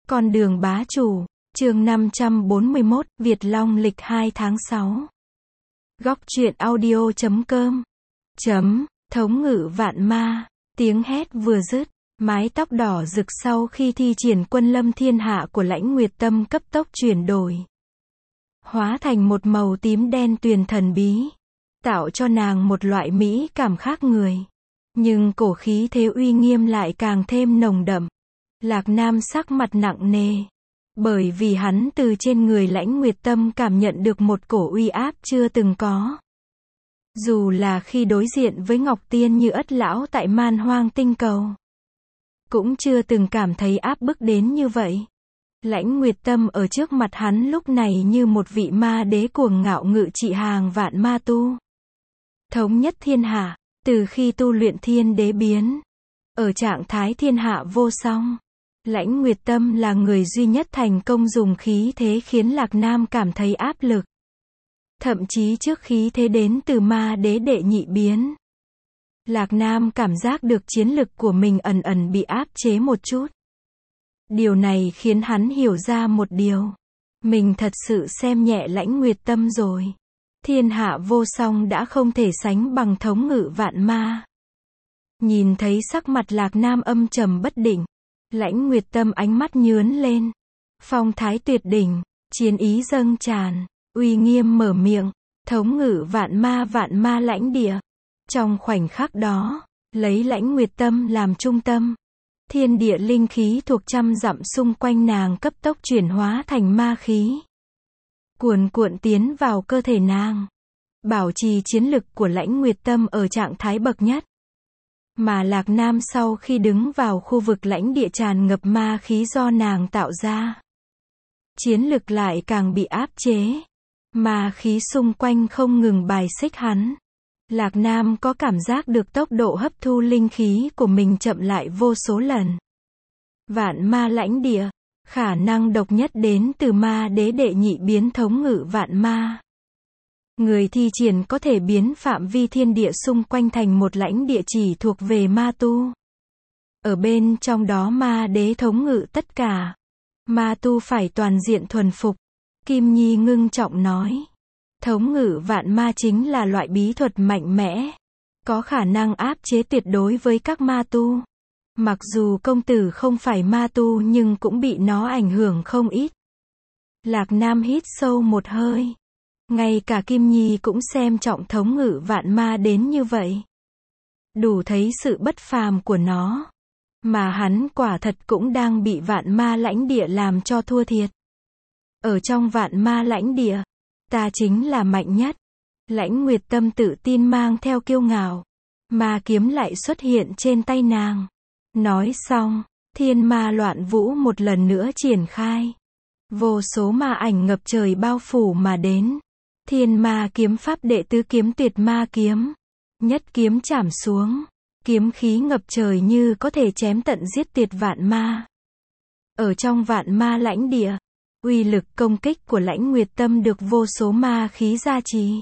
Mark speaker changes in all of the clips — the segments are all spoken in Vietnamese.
Speaker 1: Con đường bá chủ, chương 541, Việt Long lịch 2 tháng 6. Góc truyện audio.com. Thống ngự vạn ma, tiếng hét vừa dứt, mái tóc đỏ rực sau khi thi triển quân lâm thiên hạ của Lãnh Nguyệt Tâm cấp tốc chuyển đổi, hóa thành một màu tím đen tuyền thần bí, tạo cho nàng một loại mỹ cảm khác người. Nhưng cổ khí thế uy nghiêm lại càng thêm nồng đậm. Lạc Nam sắc mặt nặng nề, bởi vì hắn từ trên người Lãnh Nguyệt Tâm cảm nhận được một cổ uy áp chưa từng có. Dù là khi đối diện với Ngọc Tiên Như Ất lão tại Man Hoang tinh cầu, cũng chưa từng cảm thấy áp bức đến như vậy. Lãnh Nguyệt Tâm ở trước mặt hắn lúc này như một vị ma đế cuồng ngạo ngự trị hàng vạn ma tu, thống nhất thiên hạ. Từ khi tu luyện thiên đế biến, ở trạng thái thiên hạ vô song, Lãnh Nguyệt Tâm là người duy nhất thành công dùng khí thế khiến Lạc Nam cảm thấy áp lực. Thậm chí trước khí thế đến từ ma đế đệ nhị biến, Lạc Nam cảm giác được chiến lực của mình ẩn ẩn bị áp chế một chút. Điều này khiến hắn hiểu ra một điều. Mình thật sự xem nhẹ Lãnh Nguyệt Tâm rồi. Thiên hạ vô song đã không thể sánh bằng thống ngự vạn ma. Nhìn thấy sắc mặt Lạc Nam âm trầm bất định, Lãnh Nguyệt Tâm ánh mắt nhướn lên. Phong thái tuyệt đỉnh, chiến ý dâng tràn, uy nghiêm mở miệng, thống ngự vạn ma lãnh địa. Trong khoảnh khắc đó, lấy Lãnh Nguyệt Tâm làm trung tâm, thiên địa linh khí thuộc trăm dặm xung quanh nàng cấp tốc chuyển hóa thành ma khí, cuồn cuộn tiến vào cơ thể nàng, bảo trì chiến lực của Lãnh Nguyệt Tâm ở trạng thái bậc nhất. Mà Lạc Nam sau khi đứng vào khu vực lãnh địa tràn ngập ma khí do nàng tạo ra, chiến lực lại càng bị áp chế. Ma khí xung quanh không ngừng bài xích hắn. Lạc Nam có cảm giác được tốc độ hấp thu linh khí của mình chậm lại vô số lần. Vạn ma lãnh địa, khả năng độc nhất đến từ ma đế đệ nhị biến thống ngự vạn ma. Người thi triển có thể biến phạm vi thiên địa xung quanh thành một lãnh địa chỉ thuộc về ma tu. Ở bên trong đó ma đế thống ngự tất cả. Ma tu phải toàn diện thuần phục. Kim Nhi ngưng trọng nói. Thống ngự vạn ma chính là loại bí thuật mạnh mẽ, có khả năng áp chế tuyệt đối với các ma tu. Mặc dù công tử không phải ma tu nhưng cũng bị nó ảnh hưởng không ít. Lạc Nam hít sâu một hơi. Ngay cả Kim Nhi cũng xem trọng thống ngự vạn ma đến như vậy. Đủ thấy sự bất phàm của nó. Mà hắn quả thật cũng đang bị vạn ma lãnh địa làm cho thua thiệt. Ở trong vạn ma lãnh địa, ta chính là mạnh nhất. Lãnh Nguyệt Tâm tự tin mang theo kiêu ngạo. Ma kiếm lại xuất hiện trên tay nàng. Nói xong, thiên ma loạn vũ một lần nữa triển khai. Vô số ma ảnh ngập trời bao phủ mà đến. Thiên ma kiếm pháp đệ tứ kiếm tuyệt ma kiếm. Nhất kiếm chảm xuống. Kiếm khí ngập trời như có thể chém tận giết tuyệt vạn ma. Ở trong vạn ma lãnh địa, uy lực công kích của Lãnh Nguyệt Tâm được vô số ma khí gia trì.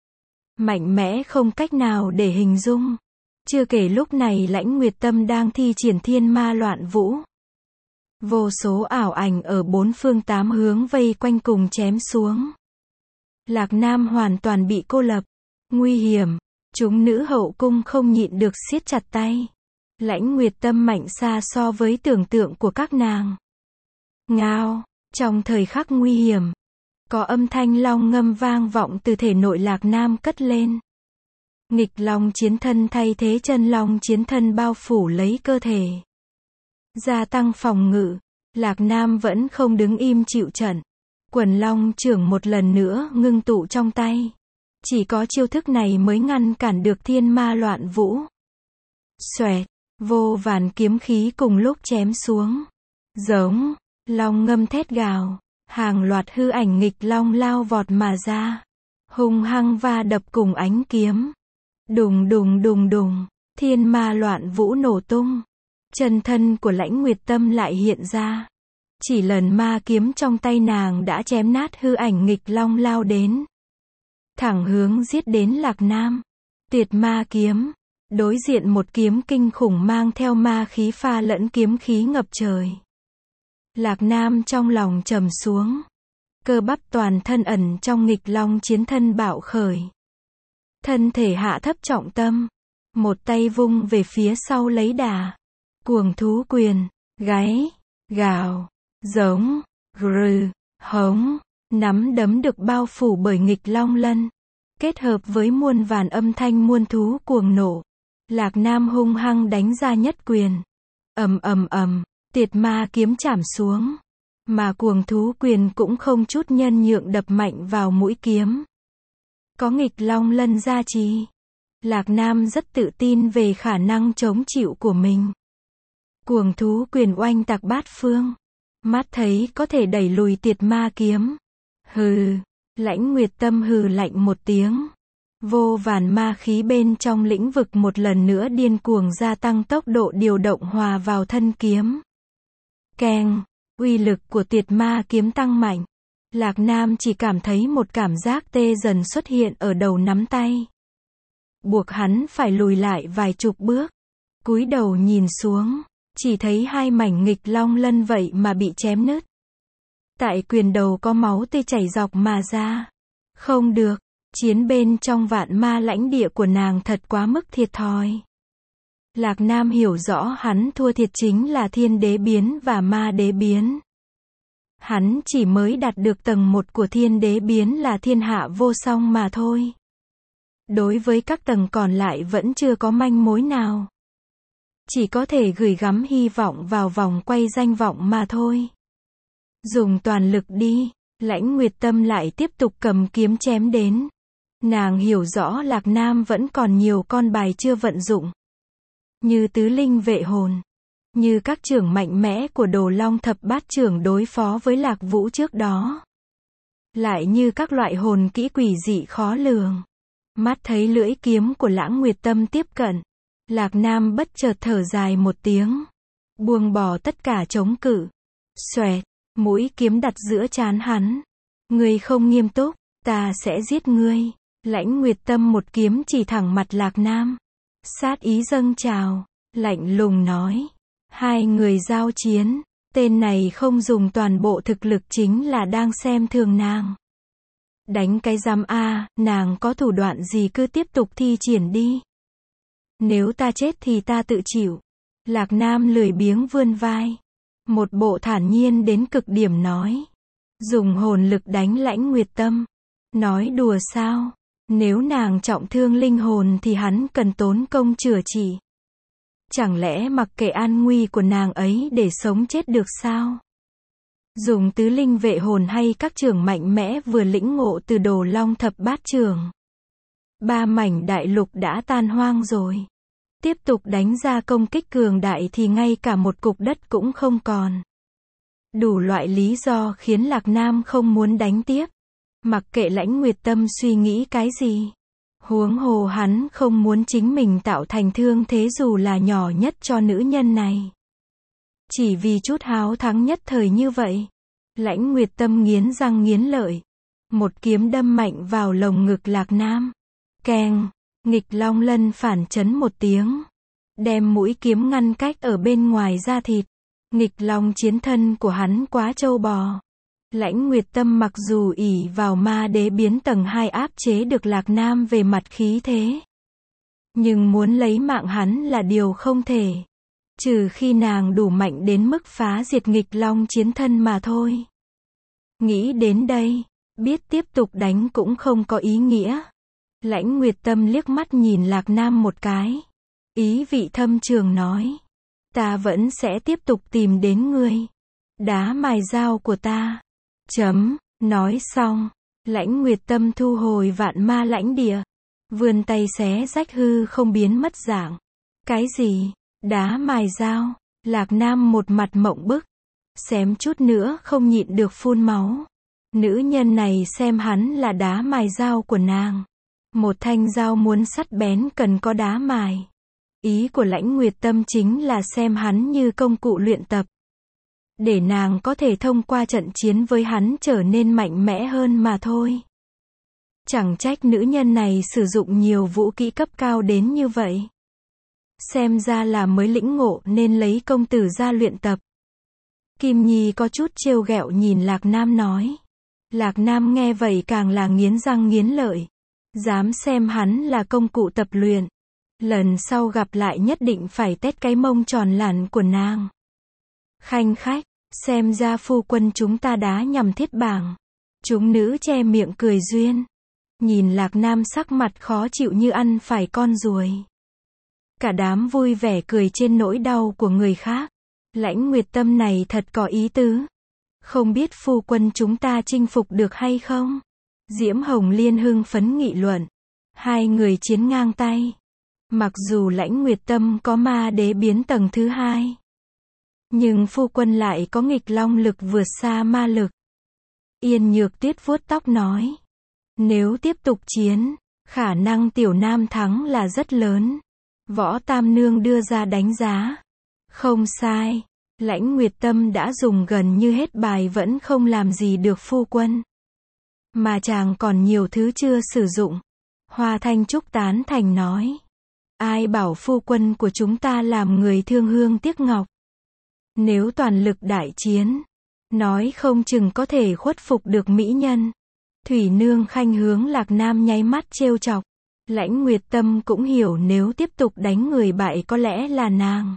Speaker 1: Mạnh mẽ không cách nào để hình dung. Chưa kể lúc này Lãnh Nguyệt Tâm đang thi triển thiên ma loạn vũ. Vô số ảo ảnh ở bốn phương tám hướng vây quanh cùng chém xuống. Lạc Nam hoàn toàn bị cô lập. Nguy hiểm. Chúng nữ hậu cung không nhịn được siết chặt tay. Lãnh Nguyệt Tâm mạnh xa so với tưởng tượng của các nàng. Ngao. Trong thời khắc nguy hiểm, có âm thanh long ngâm vang vọng từ thể nội Lạc Nam cất lên. Nghịch long chiến thân thay thế chân long chiến thân bao phủ lấy cơ thể. Gia tăng phòng ngự, Lạc Nam vẫn không đứng im chịu trận. Quần long chưởng một lần nữa ngưng tụ trong tay. Chỉ có chiêu thức này mới ngăn cản được thiên ma loạn vũ. Xoẹt, vô vàn kiếm khí cùng lúc chém xuống. Giống. Long ngâm thét gào, hàng loạt hư ảnh nghịch long lao vọt mà ra, hung hăng va đập cùng ánh kiếm. Đùng đùng đùng đùng, thiên ma loạn vũ nổ tung. Chân thân của Lãnh Nguyệt Tâm lại hiện ra. Chỉ lần ma kiếm trong tay nàng đã chém nát hư ảnh nghịch long lao đến. Thẳng hướng giết đến Lạc Nam. Tuyệt ma kiếm, đối diện một kiếm kinh khủng mang theo ma khí pha lẫn kiếm khí ngập trời. Lạc Nam trong lòng trầm xuống. Cơ bắp toàn thân ẩn trong nghịch long chiến thân bạo khởi. Thân thể hạ thấp trọng tâm. Một tay vung về phía sau lấy đà. Cuồng thú quyền, gáy, gào, giống, rừ, hống, nắm đấm được bao phủ bởi nghịch long lân. Kết hợp với muôn vàn âm thanh muôn thú cuồng nộ. Lạc Nam hung hăng đánh ra nhất quyền. Ầm ầm ầm, Tiệt Ma kiếm chảm xuống. Mà cuồng thú quyền cũng không chút nhân nhượng đập mạnh vào mũi kiếm. Có nghịch long lân gia trì. Lạc Nam rất tự tin về khả năng chống chịu của mình. Cuồng thú quyền oanh tạc bát phương. Mắt thấy có thể đẩy lùi Tiệt Ma kiếm. Hừ, Lãnh Nguyệt Tâm hừ lạnh một tiếng. Vô vàn ma khí bên trong lĩnh vực một lần nữa điên cuồng gia tăng tốc độ điều động hòa vào thân kiếm. Keng, uy lực của Tiệt Ma kiếm tăng mạnh. Lạc Nam chỉ cảm thấy một cảm giác tê dần xuất hiện ở đầu nắm tay. Buộc hắn phải lùi lại vài chục bước. Cúi đầu nhìn xuống, chỉ thấy hai mảnh nghịch long lân vậy mà bị chém nứt. Tại quyền đầu có máu tươi chảy dọc mà ra. Không được, chiến bên trong vạn ma lãnh địa của nàng thật quá mức thiệt thòi. Lạc Nam hiểu rõ hắn thua thiệt chính là thiên đế biến và ma đế biến. Hắn chỉ mới đạt được tầng 1 của thiên đế biến là thiên hạ vô song mà thôi. Đối với các tầng còn lại vẫn chưa có manh mối nào. Chỉ có thể gửi gắm hy vọng vào vòng quay danh vọng mà thôi. Dùng toàn lực đi, Lãnh Nguyệt Tâm lại tiếp tục cầm kiếm chém đến. Nàng hiểu rõ Lạc Nam vẫn còn nhiều con bài chưa vận dụng. Như tứ linh vệ hồn. Như các trưởng mạnh mẽ của Đồ Long thập bát trưởng đối phó với Lạc Vũ trước đó. Lại như các loại hồn kỹ quỷ dị khó lường. Mắt thấy lưỡi kiếm của Lãng Nguyệt Tâm tiếp cận. Lạc Nam bất chợt thở dài một tiếng. Buông bỏ tất cả chống cự. Xoẹt, mũi kiếm đặt giữa trán hắn. Ngươi không nghiêm túc, ta sẽ giết ngươi. Lãnh Nguyệt Tâm một kiếm chỉ thẳng mặt Lạc Nam. Sát ý dâng trào, lạnh lùng nói. Hai người giao chiến, tên này không dùng toàn bộ thực lực chính là đang xem thường nàng. Đánh cái giám a, nàng có thủ đoạn gì cứ tiếp tục thi triển đi. Nếu ta chết thì ta tự chịu. Lạc Nam lười biếng vươn vai. Một bộ thản nhiên đến cực điểm nói. Dùng hồn lực đánh Lãnh Nguyệt Tâm. Nói đùa sao? Nếu nàng trọng thương linh hồn thì hắn cần tốn công chữa trị. Chẳng lẽ mặc kệ an nguy của nàng ấy để sống chết được sao? Dùng tứ linh vệ hồn hay các trưởng mạnh mẽ vừa lĩnh ngộ từ Đồ Long thập bát trưởng. 3 mảnh đại lục đã tan hoang rồi. Tiếp tục đánh ra công kích cường đại thì ngay cả một cục đất cũng không còn. Đủ loại lý do khiến Lạc Nam không muốn đánh tiếp. Mặc kệ Lãnh Nguyệt Tâm suy nghĩ cái gì. Huống hồ hắn không muốn chính mình tạo thành thương thế dù là nhỏ nhất cho nữ nhân này. Chỉ vì chút háo thắng nhất thời như vậy. Lãnh Nguyệt Tâm nghiến răng nghiến lợi. Một kiếm đâm mạnh vào lồng ngực Lạc Nam. Keng, nghịch long lân phản chấn một tiếng. Đem mũi kiếm ngăn cách ở bên ngoài da thịt. Nghịch long chiến thân của hắn quá trâu bò. Lãnh Nguyệt Tâm mặc dù ỷ vào ma đế biến tầng 2 áp chế được Lạc Nam về mặt khí thế. Nhưng muốn lấy mạng hắn là điều không thể. Trừ khi nàng đủ mạnh đến mức phá diệt nghịch long chiến thân mà thôi. Nghĩ đến đây, biết tiếp tục đánh cũng không có ý nghĩa. Lãnh Nguyệt Tâm liếc mắt nhìn Lạc Nam một cái. Ý vị thâm trường nói. Ta vẫn sẽ tiếp tục tìm đến ngươi. Đá mài dao của ta. Nói xong, Lãnh Nguyệt Tâm thu hồi vạn ma lãnh địa. Vươn tay xé rách hư không biến mất dạng. Cái gì? Đá mài dao? Lạc Nam một mặt mộng bức. Xém chút nữa không nhịn được phun máu. Nữ nhân này xem hắn là đá mài dao của nàng. Một thanh dao muốn sắt bén cần có đá mài. Ý của Lãnh Nguyệt Tâm chính là xem hắn như công cụ luyện tập. Để nàng có thể thông qua trận chiến với hắn trở nên mạnh mẽ hơn mà thôi. Chẳng trách nữ nhân này sử dụng nhiều vũ kỹ cấp cao đến như vậy. Xem ra là mới lĩnh ngộ nên lấy công tử ra luyện tập. Kim Nhi có chút trêu ghẹo nhìn Lạc Nam nói. Lạc Nam nghe vậy càng là nghiến răng nghiến lợi. Dám xem hắn là công cụ tập luyện. Lần sau gặp lại nhất định phải tét cái mông tròn lẳn của nàng. Khanh khách, xem ra phu quân chúng ta đá nhầm thiết bảng. Chúng nữ che miệng cười duyên. Nhìn Lạc Nam sắc mặt khó chịu như ăn phải con ruồi. Cả đám vui vẻ cười trên nỗi đau của người khác. Lãnh Nguyệt Tâm này thật có ý tứ. Không biết phu quân chúng ta chinh phục được hay không? Diễm Hồng Liên hưng phấn nghị luận. Hai người chiến ngang tay. Mặc dù Lãnh Nguyệt Tâm có ma đế biến tầng thứ 2. Nhưng phu quân lại có nghịch long lực vượt xa ma lực. Yên Nhược Tuyết vuốt tóc nói. Nếu tiếp tục chiến, khả năng Tiểu Nam thắng là rất lớn. Võ Tam Nương đưa ra đánh giá. Không sai. Lãnh Nguyệt Tâm đã dùng gần như hết bài vẫn không làm gì được phu quân. Mà chàng còn nhiều thứ chưa sử dụng. Hoa Thanh Trúc tán thành nói. Ai bảo phu quân của chúng ta làm người thương hương tiếc ngọc. Nếu toàn lực đại chiến, nói không chừng có thể khuất phục được mỹ nhân. Thủy Nương Khanh hướng Lạc Nam nháy mắt trêu chọc. Lãnh Nguyệt Tâm cũng hiểu nếu tiếp tục đánh người bại có lẽ là nàng.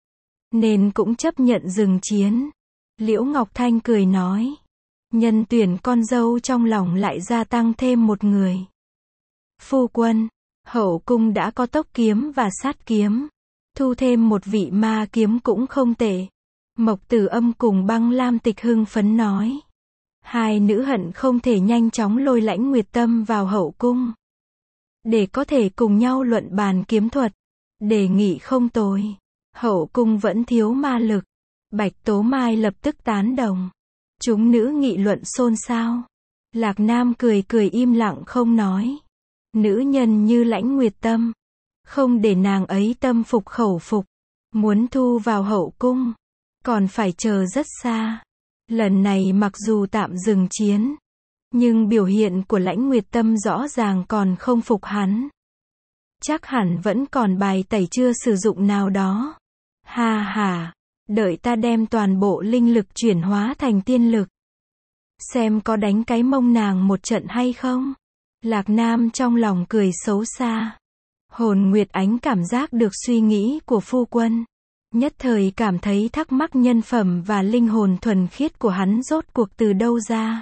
Speaker 1: Nên cũng chấp nhận dừng chiến. Liễu Ngọc Thanh cười nói. Nhân tuyển con dâu trong lòng lại gia tăng thêm một người. Phu quân, hậu cung đã có tốc kiếm và sát kiếm. Thu thêm một vị ma kiếm cũng không tệ. Mộc Tử Âm cùng Băng Lam Tịch hưng phấn nói. Hai nữ hận không thể nhanh chóng lôi Lãnh Nguyệt Tâm vào hậu cung. Để có thể cùng nhau luận bàn kiếm thuật. Đề nghị không tồi. Hậu cung vẫn thiếu ma lực. Bạch Tố Mai lập tức tán đồng. Chúng nữ nghị luận xôn xao. Lạc Nam cười cười im lặng không nói. Nữ nhân như Lãnh Nguyệt Tâm. Không để nàng ấy tâm phục khẩu phục. Muốn thu vào hậu cung. Còn phải chờ rất xa. Lần này mặc dù tạm dừng chiến. Nhưng biểu hiện của Lãnh Nguyệt Tâm rõ ràng còn không phục hắn. Chắc hẳn vẫn còn bài tẩy chưa sử dụng nào đó. Ha ha. Đợi ta đem toàn bộ linh lực chuyển hóa thành tiên lực. Xem có đánh cái mông nàng một trận hay không. Lạc Nam trong lòng cười xấu xa. Hồn Nguyệt Ánh cảm giác được suy nghĩ của phu quân. Nhất thời cảm thấy thắc mắc nhân phẩm và linh hồn thuần khiết của hắn rốt cuộc từ đâu ra.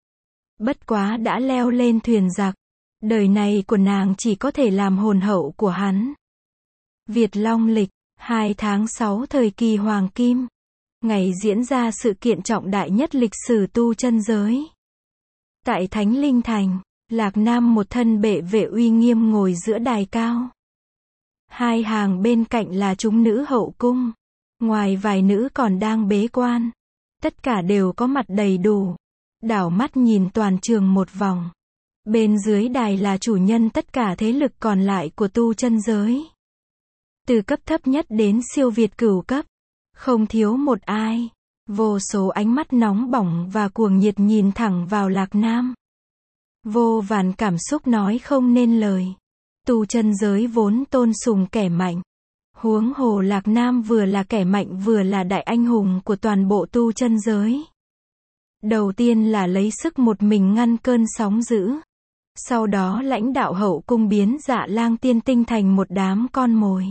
Speaker 1: Bất quá đã leo lên thuyền giặc. Đời này của nàng chỉ có thể làm hồn hậu của hắn. Việt Long lịch, 2 tháng 6 thời kỳ Hoàng Kim. Ngày diễn ra sự kiện trọng đại nhất lịch sử tu chân giới. Tại Thánh Linh Thành, Lạc Nam một thân bệ vệ uy nghiêm ngồi giữa đài cao. Hai hàng bên cạnh là chúng nữ hậu cung. Ngoài vài nữ còn đang bế quan. Tất cả đều có mặt đầy đủ. Đảo mắt nhìn toàn trường một vòng. Bên dưới đài là chủ nhân tất cả thế lực còn lại của tu chân giới. Từ cấp thấp nhất đến siêu việt cửu cấp. Không thiếu một ai. Vô số ánh mắt nóng bỏng và cuồng nhiệt nhìn thẳng vào Lạc Nam. Vô vàn cảm xúc nói không nên lời. Tu chân giới vốn tôn sùng kẻ mạnh. Huống hồ Lạc Nam vừa là kẻ mạnh vừa là đại anh hùng của toàn bộ tu chân giới. Đầu tiên là lấy sức một mình ngăn cơn sóng dữ. Sau đó lãnh đạo hậu cung biến Dạ Lang Tiên Tinh thành một đám con mồi.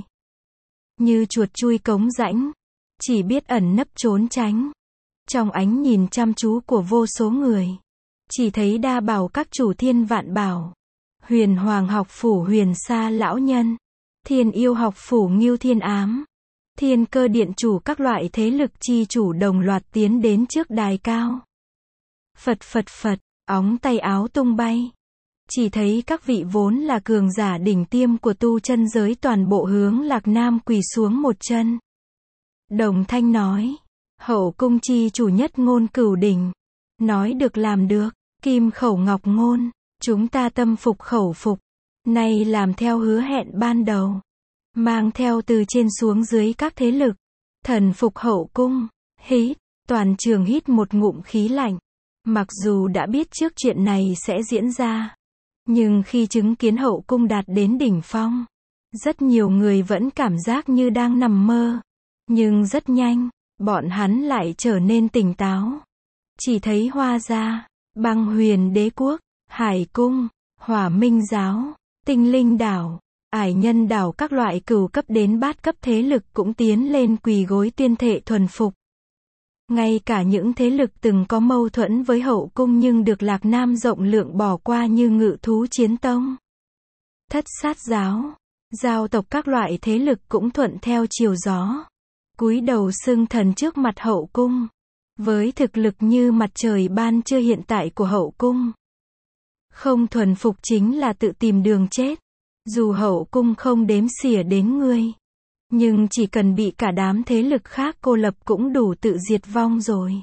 Speaker 1: Như chuột chui cống rãnh. Chỉ biết ẩn nấp trốn tránh. Trong ánh nhìn chăm chú của vô số người. Chỉ thấy đa bảo các chủ Thiên Vạn Bảo. Huyền Hoàng học phủ Huyền Sa lão nhân. Thiên Yêu học phủ Ngưu Thiên Ám. Thiên Cơ điện chủ các loại thế lực chi chủ đồng loạt tiến đến trước đài cao. Phật phật phật, óng tay áo tung bay. Chỉ thấy các vị vốn là cường giả đỉnh tiêm của tu chân giới toàn bộ hướng Lạc Nam quỳ xuống một chân. Đồng thanh nói. Hậu cung chi chủ nhất ngôn cửu đỉnh. Nói được làm được. Kim khẩu ngọc ngôn. Chúng ta tâm phục khẩu phục. Nay làm theo hứa hẹn ban đầu. Mang theo từ trên xuống dưới các thế lực. Thần phục hậu cung. Hít. Toàn trường hít một ngụm khí lạnh. Mặc dù đã biết trước chuyện này sẽ diễn ra. Nhưng khi chứng kiến hậu cung đạt đến đỉnh phong. Rất nhiều người vẫn cảm giác như đang nằm mơ. Nhưng rất nhanh. bọn hắn lại trở nên tỉnh táo. Chỉ thấy Hoa gia, Băng Huyền Đế quốc, Hải cung, Hỏa Minh giáo, Tinh Linh đảo, Ải Nhân đảo các loại cửu cấp đến bát cấp thế lực cũng tiến lên quỳ gối tuyên thệ thuần phục. Ngay cả những thế lực từng có mâu thuẫn với hậu cung nhưng được Lạc Nam rộng lượng bỏ qua như Ngự thú chiến tông, Thất sát giáo, giao tộc các loại thế lực cũng thuận theo chiều gió, cúi đầu xưng thần trước mặt hậu cung. Với thực lực như mặt trời ban trưa hiện tại của hậu cung, không thuần phục chính là tự tìm đường chết. Dù hậu cung không đếm xỉa đến ngươi, nhưng chỉ cần bị cả đám thế lực khác cô lập cũng đủ tự diệt vong rồi.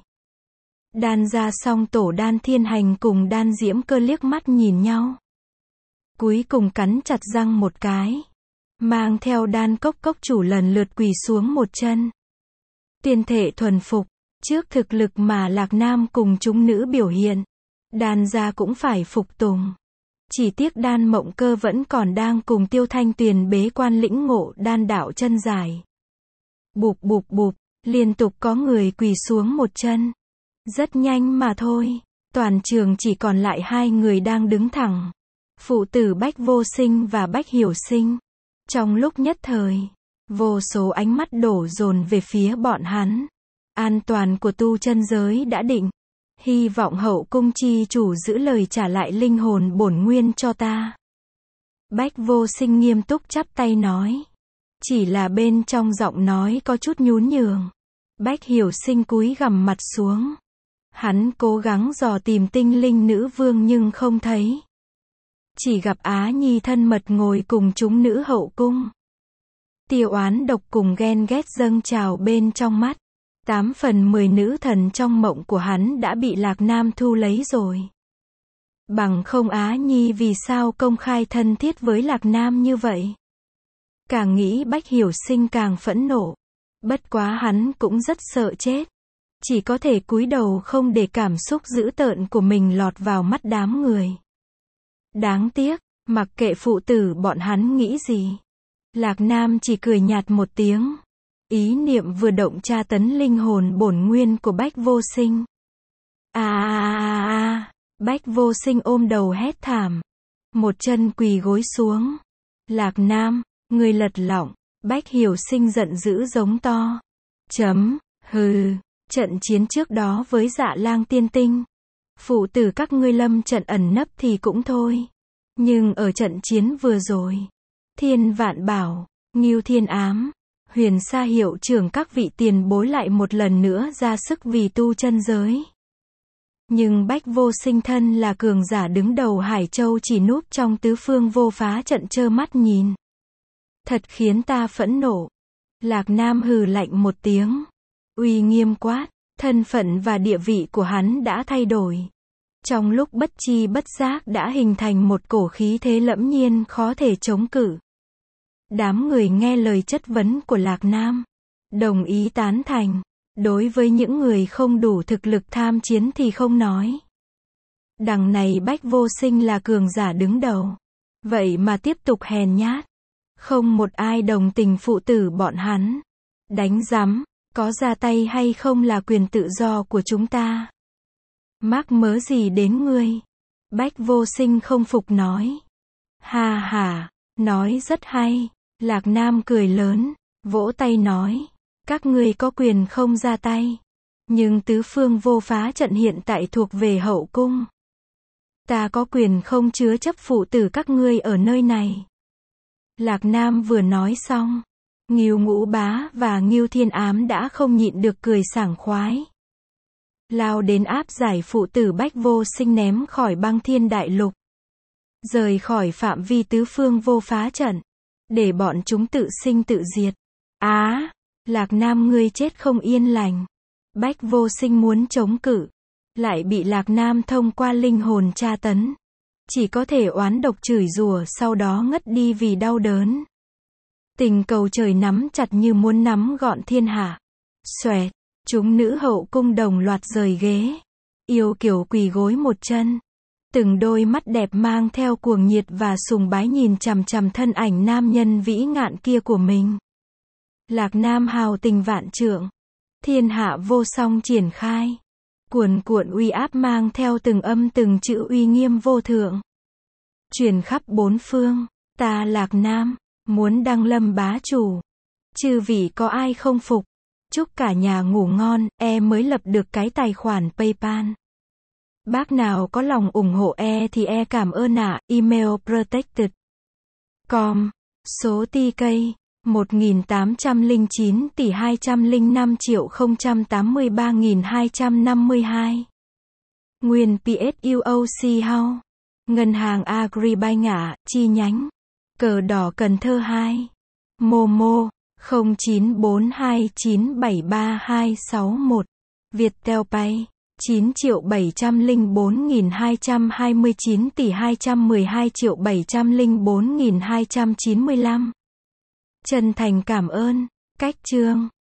Speaker 1: Đan gia song tổ Đan Thiên Hành cùng Đan Diễm Cơ liếc mắt nhìn nhau, cuối cùng cắn chặt răng một cái, mang theo Đan Cốc Cốc chủ lần lượt quỳ xuống một chân, tuyên thệ thuần phục. Trước thực lực mà Lạc Nam cùng chúng nữ biểu hiện, Đan gia cũng phải phục tùng. Chỉ tiếc Đan Mộng Cơ vẫn còn đang cùng Tiêu Thanh Tuyền bế quan lĩnh ngộ đan đạo chân dài. Bụp bụp bụp, liên tục có người quỳ xuống một chân. Rất nhanh mà thôi, toàn trường chỉ còn lại hai người đang đứng thẳng. Phụ tử Bách Vô Sinh và Bách Hiểu Sinh. Trong lúc nhất thời, vô số ánh mắt đổ dồn về phía bọn hắn. An toàn của tu chân giới đã định. Hy vọng hậu cung chi chủ giữ lời trả lại linh hồn bổn nguyên cho ta. Bách Vô Sinh nghiêm túc chắp tay nói. Chỉ là bên trong giọng nói có chút nhún nhường. Bách Hiểu Sinh cúi gằm mặt xuống. Hắn cố gắng dò tìm tinh linh nữ vương nhưng không thấy. Chỉ gặp Á Nhi thân mật ngồi cùng chúng nữ hậu cung. Tiêu oán độc cùng ghen ghét dâng trào bên trong mắt. 8 phần 10 nữ thần trong mộng của hắn đã bị Lạc Nam thu lấy rồi. Bằng không Á Nhi vì sao công khai thân thiết với Lạc Nam như vậy? Càng nghĩ Bách Hiểu Sinh càng phẫn nộ. Bất quá hắn cũng rất sợ chết. Chỉ có thể cúi đầu không để cảm xúc dữ tợn của mình lọt vào mắt đám người. Đáng tiếc, mặc kệ phụ tử bọn hắn nghĩ gì. Lạc Nam chỉ cười nhạt một tiếng. Ý niệm vừa động tra tấn linh hồn bổn nguyên của Bách Vô Sinh. Bách Vô Sinh ôm đầu hét thảm. Một chân quỳ gối xuống. Lạc Nam, ngươi lật lọng. Bách Hiểu Sinh giận dữ giống to. Hừ, trận chiến trước đó với Dạ Lang Tiên Tinh. Phụ tử các ngươi lâm trận ẩn nấp thì cũng thôi. Nhưng ở trận chiến vừa rồi, Thiên Vạn Bảo, Ngưu Thiên Ám, Huyền Sa hiệu trưởng các vị tiền bối lại một lần nữa ra sức vì tu chân giới. Nhưng Bách Vô Sinh thân là cường giả đứng đầu Hải Châu chỉ núp trong tứ phương vô phá trận trơ mắt nhìn. Thật khiến ta phẫn nộ. Lạc Nam hừ lạnh một tiếng. Uy nghiêm quát, thân phận và địa vị của hắn đã thay đổi. Trong lúc bất chi bất giác đã hình thành một cổ khí thế lẫm nhiên khó thể chống cự. Đám người nghe lời chất vấn của Lạc Nam, đồng ý tán thành. Đối với những người không đủ thực lực tham chiến thì không nói. Đằng này Bách Vô Sinh là cường giả đứng đầu. Vậy mà tiếp tục hèn nhát. Không một ai đồng tình phụ tử bọn hắn. Đánh rắm, có ra tay hay không là quyền tự do của chúng ta. Mắc mớ gì đến ngươi? Bách Vô Sinh không phục nói. Ha ha, nói rất hay. Lạc Nam cười lớn, vỗ tay nói. Các ngươi có quyền không ra tay. Nhưng tứ phương vô phá trận hiện tại thuộc về hậu cung. Ta có quyền không chứa chấp phụ tử các ngươi ở nơi này. Lạc Nam vừa nói xong, Ngưu Ngũ Bá và Ngưu Thiên Ám đã không nhịn được cười sảng khoái. Lao đến áp giải phụ tử Bách Vô Sinh ném khỏi Băng Thiên Đại Lục. Rời khỏi phạm vi tứ phương vô phá trận. Để bọn chúng tự sinh tự diệt. Lạc Nam ngươi chết không yên lành. Bách Vô Sinh muốn chống cự. Lại bị Lạc Nam thông qua linh hồn tra tấn. Chỉ có thể oán độc chửi rủa sau đó ngất đi vì đau đớn. Tình cầu trời nắm chặt như muốn nắm gọn thiên hạ. Xoẹt, chúng nữ hậu cung đồng loạt rời ghế. Yêu kiều quỳ gối một chân. Từng đôi mắt đẹp mang theo cuồng nhiệt và sùng bái nhìn chằm chằm thân ảnh nam nhân vĩ ngạn kia của mình. Lạc Nam hào tình vạn trượng. Thiên hạ vô song triển khai. Cuồn cuộn uy áp mang theo từng âm từng chữ uy nghiêm vô thượng. Truyền khắp bốn phương. Ta Lạc Nam, muốn đăng lâm bá chủ. Chư vị có ai không phục? Chúc cả nhà ngủ ngon, mới lập được cái tài khoản PayPal. Bác nào có lòng ủng hộ thì cảm ơn ạ. Email protected.com. Số TK 1809 tỷ 205.083.252. Nguyên PSUOC House. Ngân hàng Agribank ạ, chi nhánh. Cờ đỏ Cần Thơ 2. Momo 0942973261. Viettel Pay 9.704.229 tỷ 212.704.295. Chân thành cảm ơn. Cách chương